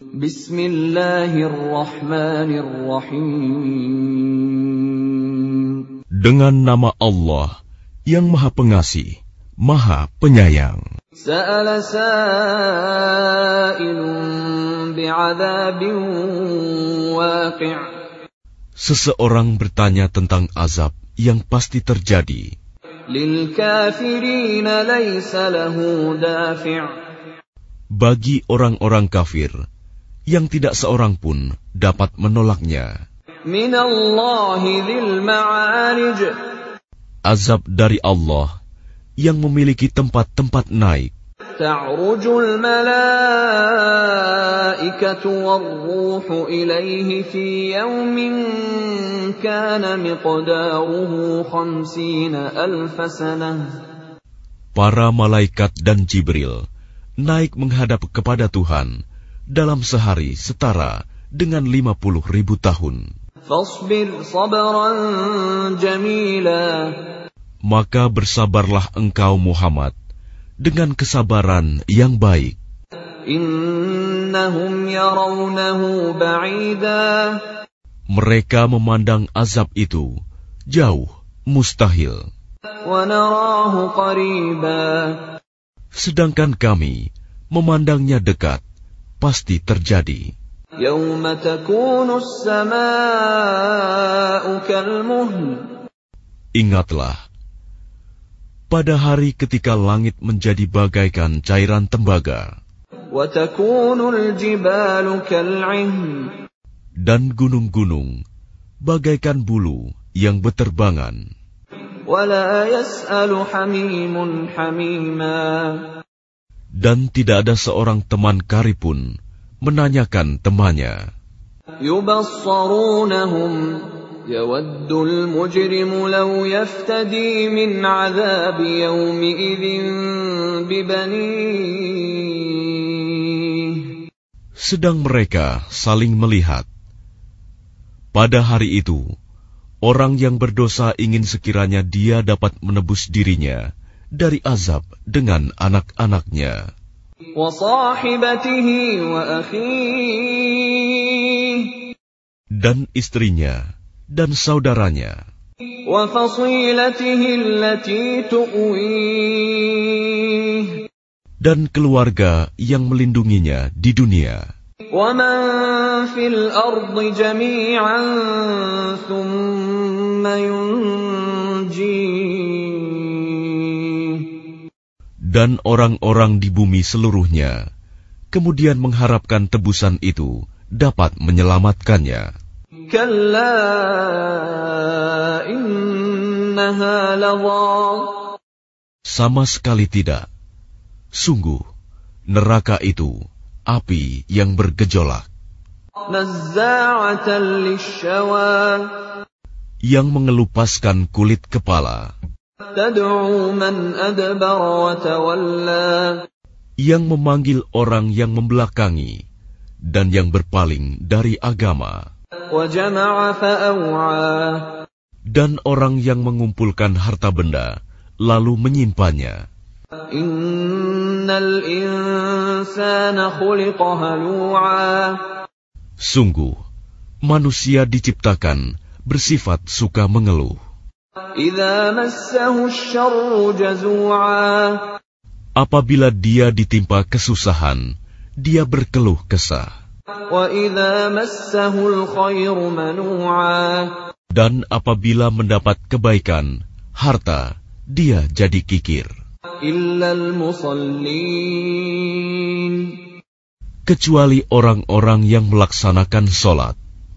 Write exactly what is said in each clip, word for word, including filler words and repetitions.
Bismillahirrahmanirrahim. Dengan nama Allah yang Maha Pengasih, Maha Penyayang. Sa'ala sa'ilun bi'adzabin waqi'. Seseorang bertanya tentang azab yang pasti terjadi. Lil kafirina laysa lahu dafi'. Bagi orang-orang kafir yang tidak seorang pun dapat menolaknya. Minallahi dzil ma'arij. Azab dari Allah yang memiliki tempat-tempat naik. Ta'rujul malaikatu war-ruhu ilaihi fi yawmin kana miqdaruhu khamsina alf sanah. Para malaikat dan Jibril naik menghadap kepada Tuhan dalam sehari setara dengan lima puluh ribu tahun. Fasbir sabran jamila. Maka bersabarlah engkau Muhammad dengan kesabaran yang baik. Innahum yarawnahu ba'ida. Mereka memandang azab itu jauh, mustahil. Wa narahu qariba. Sedangkan kami memandangnya dekat, pasti terjadi. Yawma takunu as-samaa'u kalmuhl. Ingatlah, pada hari ketika langit menjadi bagaikan cairan tembaga, dan gunung-gunung bagaikan bulu yang beterbangan. Dan tidak ada seorang teman karib pun menanyakan temannya. يود المجرم لو يفتدي من عذاب يومئذ ببنيه. Sedang mereka saling melihat. Pada hari itu, orang yang berdosa ingin sekiranya dia dapat menebus dirinya dari azab dengan anak-anaknya. وصاحبته وأخيه. Dan istrinya dan saudaranya, dan keluarga yang melindunginya di dunia, dan orang-orang di bumi seluruhnya, kemudian mengharapkan tebusan itu dapat menyelamatkannya. Sama sekali tidak. Sungguh, neraka itu api yang bergejolak, yang mengelupaskan kulit kepala, yang memanggil orang yang membelakangi dan yang berpaling dari agama, dan orang yang mengumpulkan harta benda lalu menyimpannya. Sungguh, manusia diciptakan bersifat suka mengeluh. Apabila dia ditimpa kesusahan, dia berkeluh kesah. Dan apabila mendapat kebaikan, harta, dia jadi kikir. Kecuali orang-orang yang melaksanakan sholat,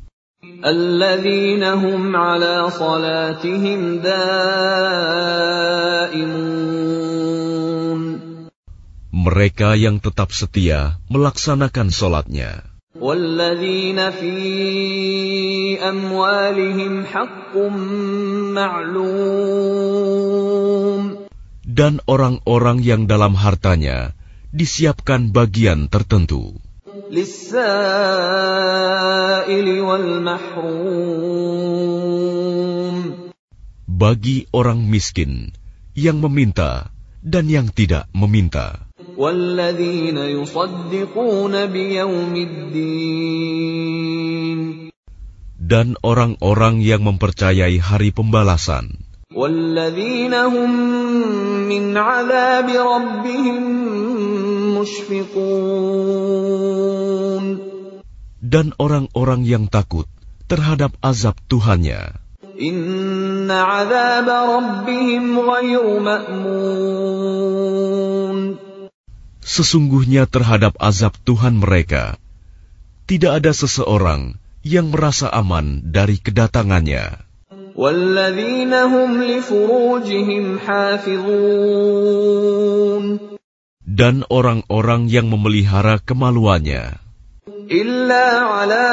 mereka yang tetap setia melaksanakan sholatnya. Dan orang-orang yang dalam hartanya disiapkan bagian tertentu. Bagi orang miskin yang meminta dan yang tidak meminta. وَالَّذِينَ يُصَدِّقُونَ بِيَوْمِ الدِّينِ Dan orang-orang yang mempercayai hari pembalasan. وَالَّذِينَ هُمْ مِنْ عَذَابِ رَبِّهِمْ مُشْفِقُونَ Dan orang-orang yang takut terhadap azab Tuhannya. إِنَّ عَذَابَ رَبِّهِمْ غَيْرُ مَأْمُونٍ Sesungguhnya terhadap azab Tuhan mereka, tidak ada seseorang yang merasa aman dari kedatangannya. وَالَّذِينَ هُمْ لِفُرُوجِهِمْ حَافِظُونَ Dan orang-orang yang memelihara kemaluannya, إِلَّا عَلَىٰ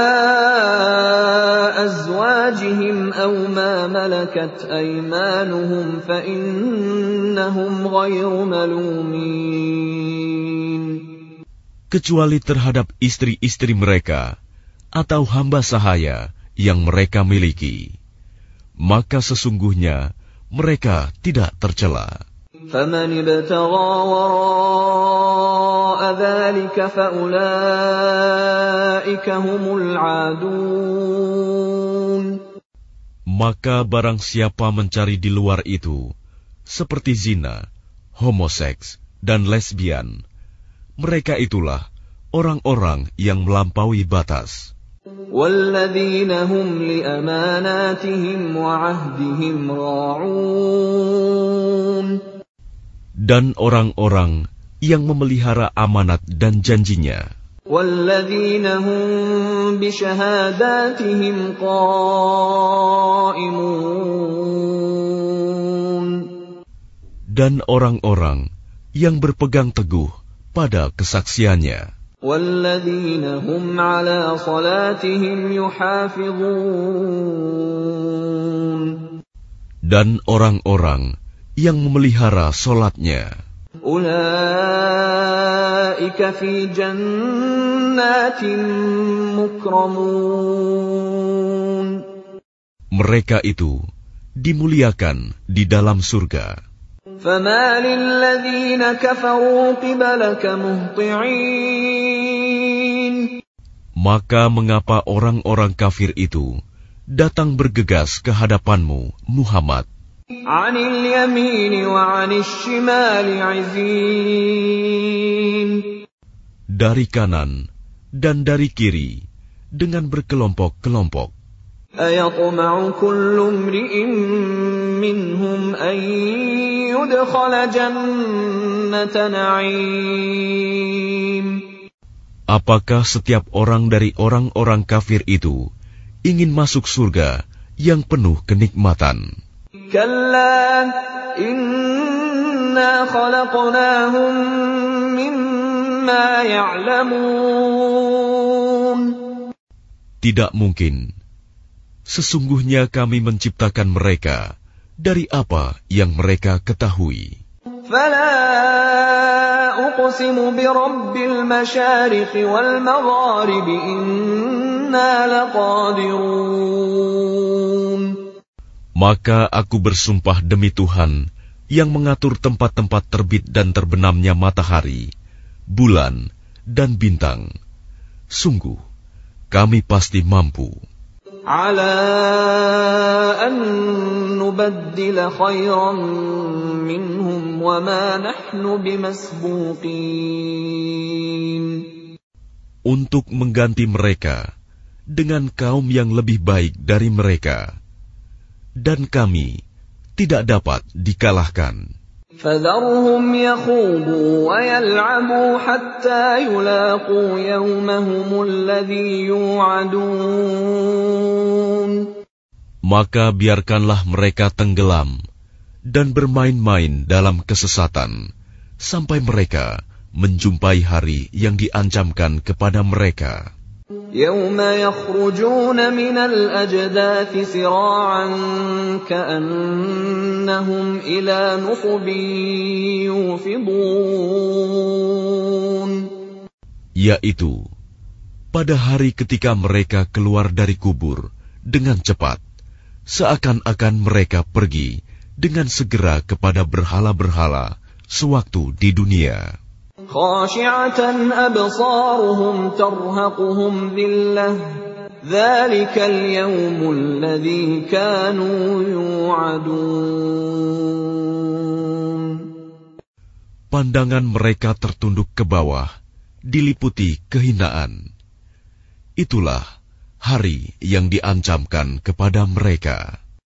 أَزْوَاجِهِمْ أَوْ مَا مَلَكَتْ أَيْمَانُهُمْ فَإِنَّهُمْ غَيْرُ مَلُومِينَ kecuali terhadap istri-istri mereka atau hamba sahaya yang mereka miliki, maka sesungguhnya mereka tidak tercela. فَمَنِ ابْتَغَىٰ وَرَاءَ ذَٰلِكَ فَأُولَٰئِكَ هُمُ الْعَادُونَ Maka barang siapa mencari di luar itu, seperti zina, homoseks, dan lesbian, mereka itulah orang-orang yang melampaui batas. وَالَّذِينَ هُمْ لِأَمَانَاتِهِمْ وَعَهْدِهِمْ رَاعُونَ Dan orang-orang yang memelihara amanat dan janjinya. وَالَّذِينَ هُمْ بِشَهَادَاتِهِمْ قَائِمُونَ Dan orang-orang yang berpegang teguh pada kesaksiannya. وَالَّذِينَ هُمْ عَلَىٰ صَلَاتِهِمْ يُحَافِظُونَ Dan orang-orang yang memelihara solatnya. أُولَٰئِكَ فِي جَنَّاتٍ مُّكْرَمُونَ Mereka itu dimuliakan di dalam surga. فَمَالِ الَّذِينَ كَفَرُوا قِبَلَكَ مُهْطِعِينَ Maka mengapa orang-orang kafir itu datang bergegas ke hadapanmu, Muhammad? عَنِ الْيَمِينِ وَعَنِ الشِّمَالِ عِزِينَ Dari kanan dan dari kiri, dengan berkelompok-kelompok. أَيَطْمَعُ كُلُّ امْرِئٍ مِّنْهُمْ أَن يُدْخَلَ جَنَّةَ نَعِيمٍ Apakah setiap orang dari orang-orang kafir itu ingin masuk surga yang penuh kenikmatan? كَلَّا إِنَّا خَلَقْنَاهُم مِّمَّا يَعْلَمُونَ Tidak mungkin. Sesungguhnya kami menciptakan mereka dari apa yang mereka ketahui. فَلَا أُقْسِمُ بِرَبِّ الْمَشَارِقِ وَالْمَغَارِبِ إِنَّا لَقَادِرُونَ Maka aku bersumpah demi Tuhan yang mengatur tempat-tempat terbit dan terbenamnya matahari, bulan, dan bintang. Sungguh, kami pasti mampu. عَلَىٰ أَن نُّبَدِّلَ خَيْرًا مِّنْهُمْ وَمَا نَحْنُ بِمَسْبُوقِينَ Untuk mengganti mereka dengan kaum yang lebih baik dari mereka, dan kami tidak dapat dikalahkan. فَذَرْهُمْ يَخُوضُوا وَيَلْعَبُوا حَتَّىٰ يُلَاقُوا يَوْمَهُمُ الَّذِي يُوعَدُونَ Maka biarkanlah mereka tenggelam dan bermain-main dalam kesesatan sampai mereka menjumpai hari yang diancamkan kepada mereka. يَوْمَ يَخْرُجُونَ مِنَ الْأَجْدَاثِ سِرَاعًا كَأَنَّهُمْ إِلَىٰ نُصُبٍ يُوفِضُونَ Yaitu, pada hari ketika mereka keluar dari kubur dengan cepat, seakan-akan mereka pergi dengan segera kepada berhala-berhala sewaktu di dunia. خاشعة أبصارهم ترهقهم ذلة ذلك اليوم الذي كانوا يوعدون. Pandangan mereka tertunduk ke bawah, diliputi kehinaan. Itulah hari yang diancamkan kepada mereka.